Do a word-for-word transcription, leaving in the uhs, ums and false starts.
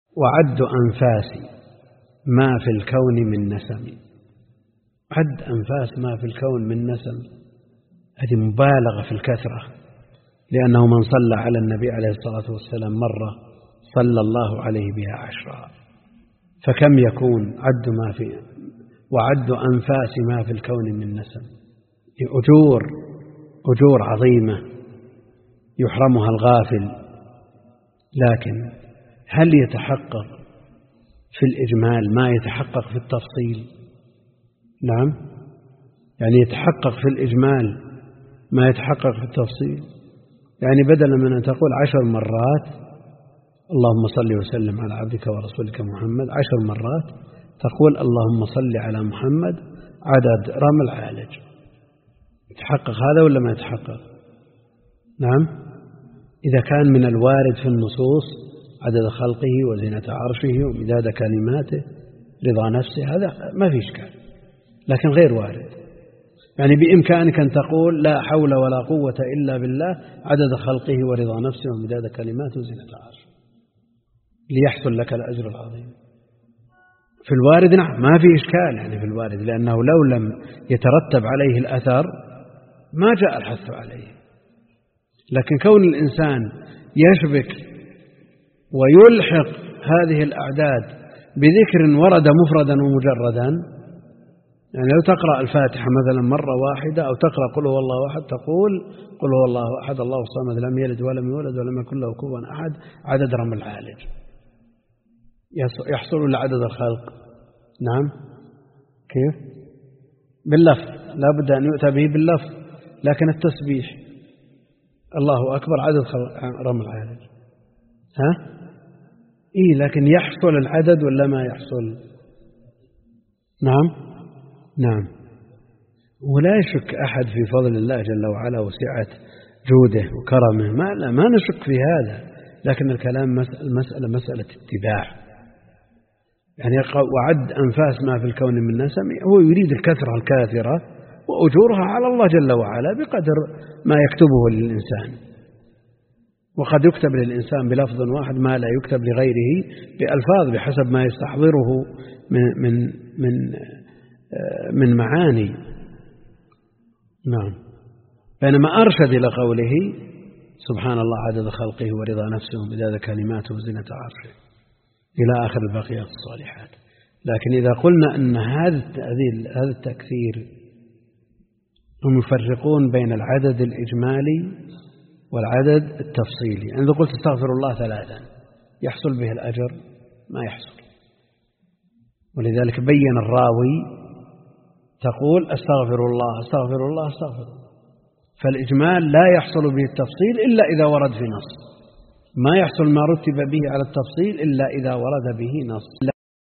وعد أنفاس ما في الكون من نسم. عد أنفاس ما في الكون من نسم، هذه مبالغة في الكثرة، لأنه من صلى على النبي عليه الصلاة والسلام مرة صلى الله عليه بها عشرا، فكم يكون عد ما في وعد أنفاس ما في الكون من نسم. أجور أجور عظيمة يحرمها الغافل. لكن هل يتحقق في الإجمال ما يتحقق في التفصيل؟ نعم، يعني يتحقق في الإجمال ما يتحقق في التفصيل. يعني بدلا من أن تقول عشر مرات اللهم صل وسلم على عبدك ورسولك محمد عشر مرات، تقول اللهم صل على محمد عدد رمى العالج. يتحقق هذا ولا ما يتحقق؟ نعم، إذا كان من الوارد في النصوص عدد خلقه وزنة عرشه ومداد كلماته رضا نفسه، هذا ما في إشكال. لكن غير وارد، يعني بإمكانك أن تقول لا حول ولا قوة إلا بالله عدد خلقه ورضا نفسه ومداد كلماته وزنة عرشه ليحصل لك الأجر العظيم. في الوارد نعم ما في إشكال، يعني في الوارد، لأنه لو لم يترتب عليه الأثر ما جاء الحث عليه. لكن كون الإنسان يشبك ويلحق هذه الأعداد بذكر ورد مفردا ومجردا، يعني لو تقرأ الفاتحة مثلا مرة واحدة أو تقرأ قل هو الله أحد، تقول قل هو الله أحد الله الصمد لم يلد ولم يولد ولم يكن له كفوا أحد عدد رمى العالج، يحصل لعدد الخلق. نعم، كيف؟ باللفظ، لا بد أن يؤتى به باللفظ. لكن التسبيح الله أكبر عدد رمى العالج، ها؟ إيه، لكن يحصل العدد ولا ما يحصل؟ نعم نعم. ولا يشك أحد في فضل الله جل وعلا وسعة جوده وكرمه، ما لا ما نشك في هذا. لكن الكلام المسألة مسألة اتباع. يعني وعد أنفاس ما في الكون من نسم، هو يريد الكثرة الكاثرة وأجورها على الله جل وعلا بقدر ما يكتبه للإنسان. وقد يكتب للإنسان بلفظ واحد ما لا يكتب لغيره بألفاظ بحسب ما يستحضره من من من من معاني. نعم. بينما أرشد إلى قوله سبحان الله عدد خلقه ورضا نفسه ومداد كلماته وزنة عرشه إلى آخر البقيات الصالحات. لكن إذا قلنا أن هذا هذا التكثير هم يفرقون بين العدد الإجمالي والعدد التفصيلي. يعني إذا قلت استغفر الله ثلاثا يحصل به الأجر؟ ما يحصل. ولذلك بين الراوي تقول أستغفر الله أستغفر الله أستغفر الله. فالإجمال لا يحصل به التفصيل إلا إذا ورد في نص، ما يحصل ما رتب به على التفصيل إلا إذا ورد به نص.